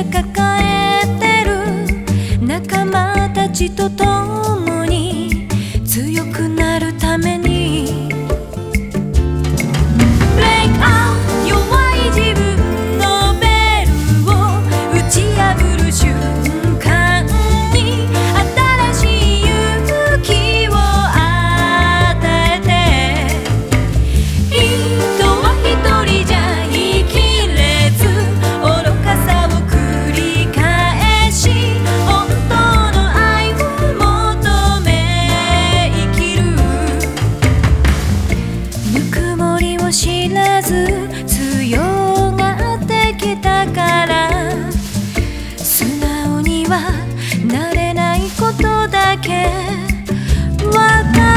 抱えてる仲間たちと共に強くなるために Break out 弱い自分のベルを打ち破る瞬間に新しい勇気を与えて人は一人じゃ生きれず愚かさを繰り返し本当の愛を求め生きるぬくもりを知らず強がってきたから素直にはなれないことだけわかる